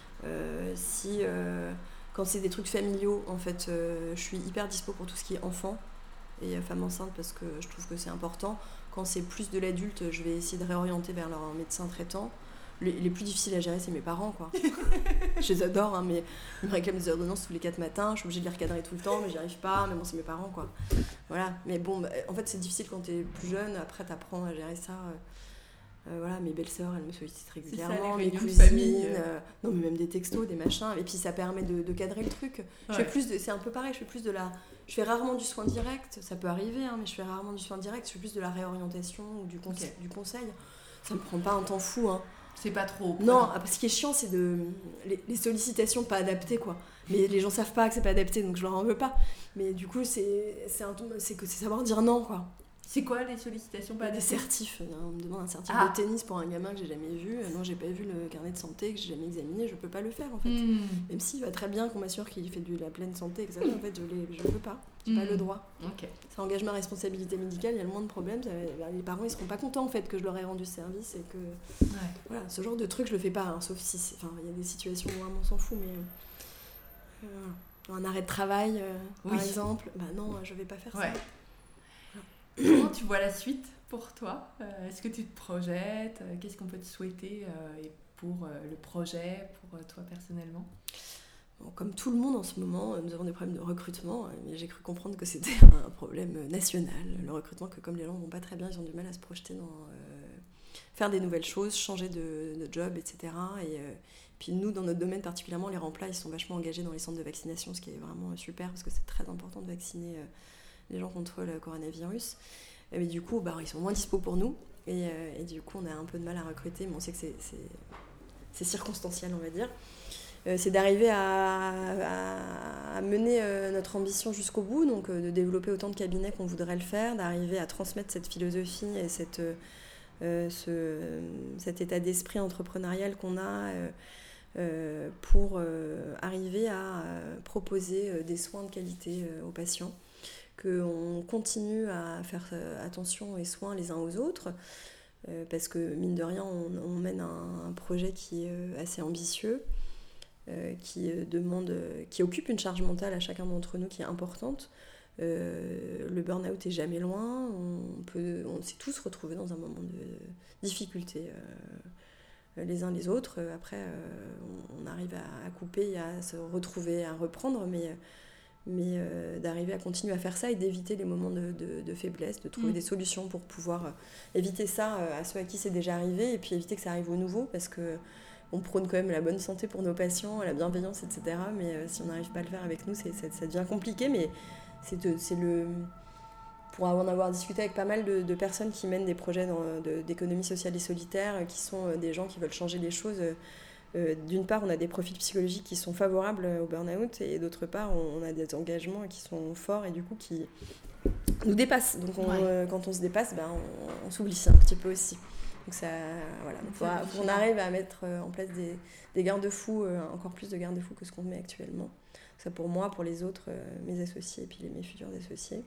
Quand c'est des trucs familiaux, en fait, je suis hyper dispo pour tout ce qui est enfant et femme enceinte parce que je trouve que c'est important. Quand c'est plus de l'adulte, je vais essayer de réorienter vers leur médecin traitant. Les plus difficiles à gérer, c'est mes parents, quoi. Je les adore, mais ils me réclament des ordonnances tous les 4 matins. Je suis obligée de les recadrer tout le temps, mais j'y arrive pas. Mais bon, c'est mes parents, quoi. Voilà. Mais bon, en fait, c'est difficile quand t'es plus jeune. Après, t'apprends à gérer ça. Voilà, mes belles-sœurs, elles me sollicitent régulièrement. Mes cousines. Non, mais même des textos, des machins. Et puis, ça permet de cadrer le truc. Ouais. C'est un peu pareil. Je fais rarement du soin direct. Ça peut arriver, mais je fais rarement du soin direct. Je fais plus de la réorientation ou du conseil. Ça me prend pas un temps fou, C'est pas trop. Non, ce qui est chiant, c'est les sollicitations pas adaptées, quoi. Mais les gens savent pas que c'est pas adapté, donc je leur en veux pas. Mais du coup, c'est savoir dire non, quoi. C'est quoi les sollicitations pas Des adaptées? certifs. On me demande un certif Ah. de tennis pour un gamin que j'ai jamais vu. Non, j'ai pas vu le carnet de santé, que j'ai jamais examiné, je peux pas le faire, en fait. Même s'il va très bien, qu'on m'assure qu'il fait de la pleine santé, etc. En fait, je peux pas. J'ai pas le droit. Ok. C'est engagement à responsabilité médicale, il y a le moins de problèmes. Les parents, ils seront pas contents, en fait, que je leur ai rendu service et que... Ouais. Voilà, ce genre de truc, je le fais pas, hein, sauf si... Enfin, il y a des situations où vraiment on s'en fout, mais... un arrêt de travail, par exemple, bah non, je vais pas faire ça. Comment tu vois la suite pour toi? Est-ce que tu te projettes? Qu'est-ce qu'on peut te souhaiter pour le projet, pour toi personnellement? Bon, comme tout le monde en ce moment, nous avons des problèmes de recrutement, mais j'ai cru comprendre que c'était un problème national, le recrutement, que comme les gens vont pas très bien, ils ont du mal à se projeter dans faire des nouvelles choses, changer de job, etc. Et puis nous, dans notre domaine particulièrement, les remplats, ils sont vachement engagés dans les centres de vaccination, ce qui est vraiment super, parce que c'est très important de vacciner les gens contre le coronavirus. Mais du coup, ils sont moins dispo pour nous, et du coup, on a un peu de mal à recruter, mais on sait que c'est circonstanciel, on va dire. C'est d'arriver à mener notre ambition jusqu'au bout, donc de développer autant de cabinets qu'on voudrait le faire, d'arriver à transmettre cette philosophie et cet état d'esprit entrepreneurial qu'on a pour arriver à proposer des soins de qualité aux patients, qu'on continue à faire attention et soin les uns aux autres, parce que mine de rien, on mène un projet qui est assez ambitieux, qui occupe une charge mentale à chacun d'entre nous qui est importante. Le burn-out est jamais loin, on s'est tous retrouvés dans un moment de difficulté les uns les autres. Après, on arrive à couper et à se retrouver, à reprendre, mais d'arriver à continuer à faire ça et d'éviter les moments de faiblesse, de trouver des solutions pour pouvoir éviter ça à ceux à qui c'est déjà arrivé, et puis éviter que ça arrive aux nouveaux, parce que on prône quand même la bonne santé pour nos patients, la bienveillance, etc. Mais si on n'arrive pas à le faire avec nous, ça devient compliqué. Mais pour en avoir discuté avec pas mal de personnes qui mènent des projets d'économie sociale et solitaire, qui sont des gens qui veulent changer les choses. D'une part, on a des profils psychologiques qui sont favorables au burn-out, et d'autre part, on a des engagements qui sont forts et du coup qui nous dépassent. Donc quand on se dépasse, on s'oublie un petit peu aussi. Donc ça, voilà, on arrive à mettre en place des garde-fous, encore plus de garde-fous que ce qu'on met actuellement. Ça pour moi, pour les autres, mes associés et puis mes futurs associés.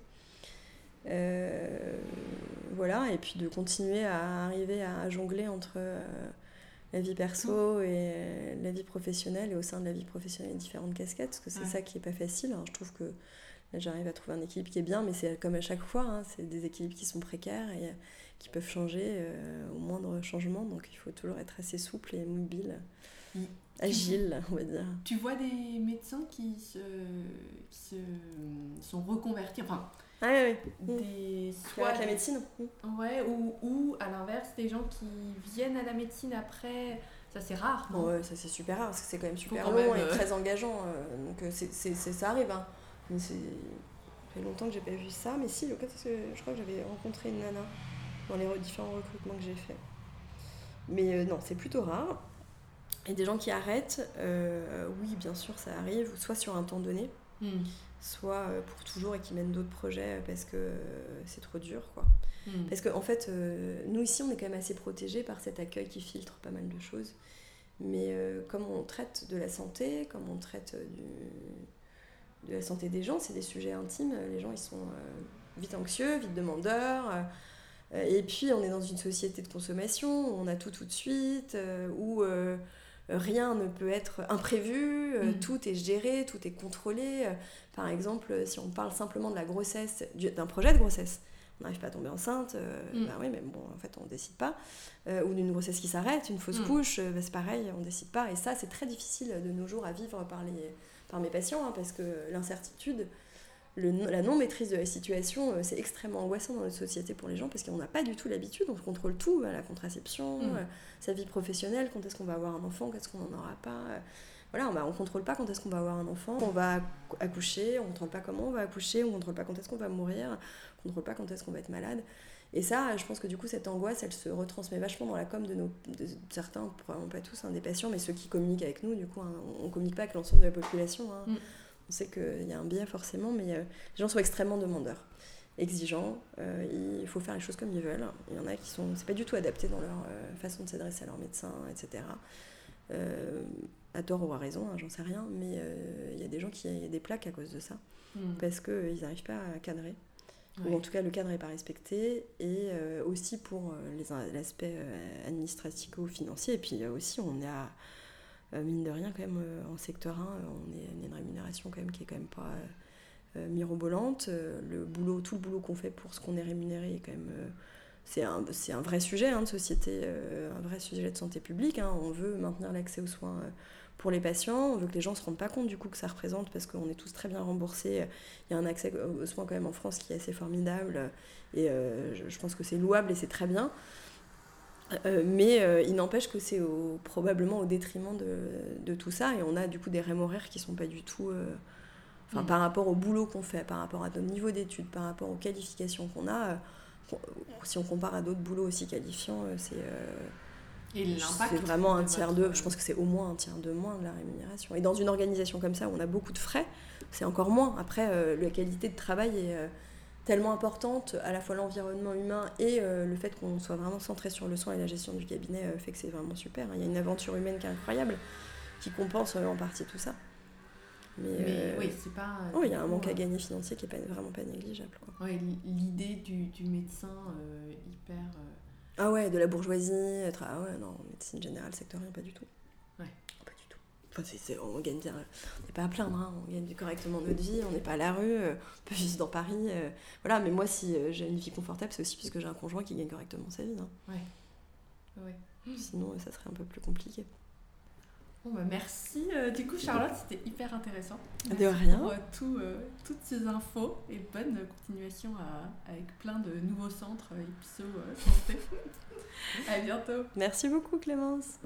Voilà, et puis de continuer à arriver à jongler entre la vie perso et la vie professionnelle, et au sein de la vie professionnelle, les différentes casquettes, parce que c'est ça qui est pas facile. Alors, je trouve que là, j'arrive à trouver un équilibre qui est bien, mais c'est comme à chaque fois, hein, c'est des équilibres qui sont précaires et qui peuvent changer au moindre changement, donc il faut toujours être assez souple et mobile, agile, on va dire. Tu vois des médecins qui se sont reconvertis, enfin... soit avec la médecine. Ouais, ou à l'inverse, des gens qui viennent à la médecine après, ça c'est rare, non? Ouais, ça c'est super rare, parce que c'est quand même super long et très engageant, donc ça arrive, hein. Mais ça fait longtemps que j'ai pas vu ça, mais si, je crois que j'avais rencontré une nana dans les différents recrutements que j'ai faits. Mais non, c'est plutôt rare. Et des gens qui arrêtent, oui, bien sûr, ça arrive, soit sur un temps donné, soit pour toujours, et qui mènent d'autres projets parce que c'est trop dur, quoi. Parce qu'en fait, nous ici, on est quand même assez protégés par cet accueil qui filtre pas mal de choses. Mais comme on traite de la santé, comme on traite de la santé des gens, c'est des sujets intimes, les gens ils sont vite anxieux, vite demandeurs, et puis on est dans une société de consommation où on a tout de suite, où rien ne peut être imprévu, tout est géré, tout est contrôlé. Par exemple, si on parle simplement de la grossesse, d'un projet de grossesse, on n'arrive pas à tomber enceinte, oui, mais bon, en fait on décide pas, ou d'une grossesse qui s'arrête, une fausse couche, c'est pareil, on décide pas, et ça c'est très difficile de nos jours à vivre par mes patients, hein, parce que l'incertitude, la non-maîtrise de la situation, c'est extrêmement angoissant dans notre société pour les gens, parce qu'on n'a pas du tout l'habitude, on contrôle tout, la contraception, sa vie professionnelle, quand est-ce qu'on va avoir un enfant, quand est-ce qu'on n'en aura pas, voilà, on contrôle pas quand est-ce qu'on va avoir un enfant, on va accoucher, on contrôle pas comment on va accoucher, on contrôle pas quand est-ce qu'on va mourir, on contrôle pas quand est-ce qu'on va être malade, Et ça, je pense que du coup, cette angoisse, elle se retransmet vachement dans la com de certains, probablement pas tous, des patients, mais ceux qui communiquent avec nous, du coup, on communique pas avec l'ensemble de la population. On sait qu'il y a un biais forcément, mais les gens sont extrêmement demandeurs, exigeants, il faut faire les choses comme ils veulent. Il y en a qui sont, c'est pas du tout adapté dans leur façon de s'adresser à leur médecin, etc. À tort ou à raison, j'en sais rien, mais il y a des gens il y a des plaques à cause de ça, parce qu'ils n'arrivent pas à cadrer. Ou en tout cas le cadre n'est pas respecté, et aussi pour l'aspect administratif ou financier, et puis aussi on est à mine de rien quand même en secteur 1, on a une rémunération quand même qui est quand même pas mirobolante. Tout le boulot qu'on fait pour ce qu'on est rémunéré est quand même c'est un vrai sujet de société, un vrai sujet de santé publique. On veut maintenir l'accès aux soins pour les patients, on veut que les gens ne se rendent pas compte du coup que ça représente, parce qu'on est tous très bien remboursés. Il y a un accès aux soins quand même en France qui est assez formidable, et je pense que c'est louable et c'est très bien. Mais il n'empêche que c'est probablement au détriment de tout ça, et on a du coup des rémoraires qui ne sont pas du tout... par rapport au boulot qu'on fait, par rapport à notre niveau d'études, par rapport aux qualifications qu'on a, si on compare à d'autres boulots aussi qualifiants, c'est vraiment un tiers je pense que c'est au moins un tiers de moins de la rémunération. Et dans une organisation comme ça où on a beaucoup de frais, c'est encore moins. Après, la qualité de travail est tellement importante, à la fois l'environnement humain et le fait qu'on soit vraiment centré sur le soin et la gestion du cabinet fait que c'est vraiment super. Il y a une aventure humaine qui est incroyable, qui compense en partie tout ça. Mais oui, c'est pas... il y a un manque à gagner financier qui est vraiment pas négligeable. Ouais, l'idée du médecin hyper... Ah ouais, de la bourgeoisie, non, médecine générale, secteur 1, pas du tout. Ouais. Pas du tout. Enfin, on gagne bien, on n'est pas à plaindre, on gagne correctement notre vie, on n'est pas à la rue, on peut vivre dans Paris. Voilà, mais moi, si j'ai une vie confortable, c'est aussi parce que j'ai un conjoint qui gagne correctement sa vie. Ouais. Sinon, ça serait un peu plus compliqué. Bon, merci. Du coup, Charlotte, c'était hyper intéressant. De rien. Pour toutes ces infos, et bonne continuation avec plein de nouveaux centres Ipso Santé. À bientôt. Merci beaucoup, Clémence.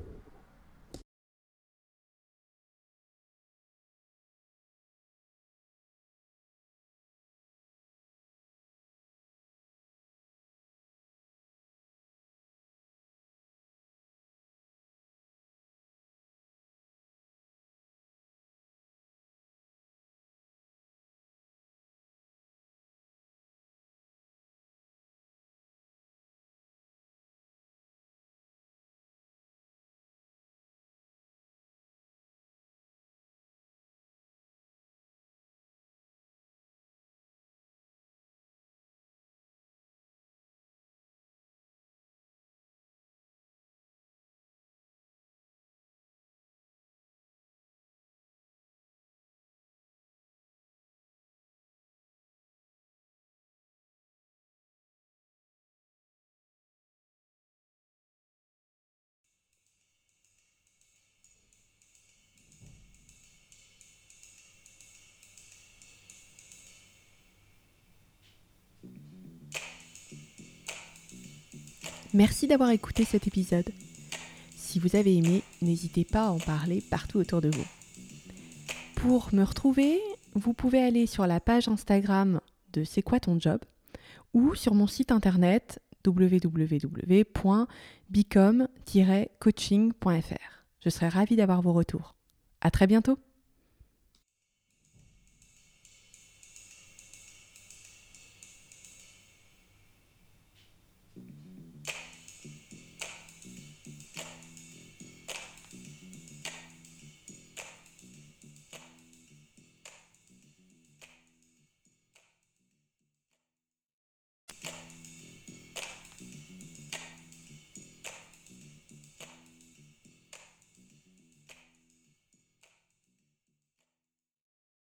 Merci d'avoir écouté cet épisode. Si vous avez aimé, n'hésitez pas à en parler partout autour de vous. Pour me retrouver, vous pouvez aller sur la page Instagram de C'est quoi ton job ou sur mon site internet www.bicom-coaching.fr. Je serai ravie d'avoir vos retours. À très bientôt.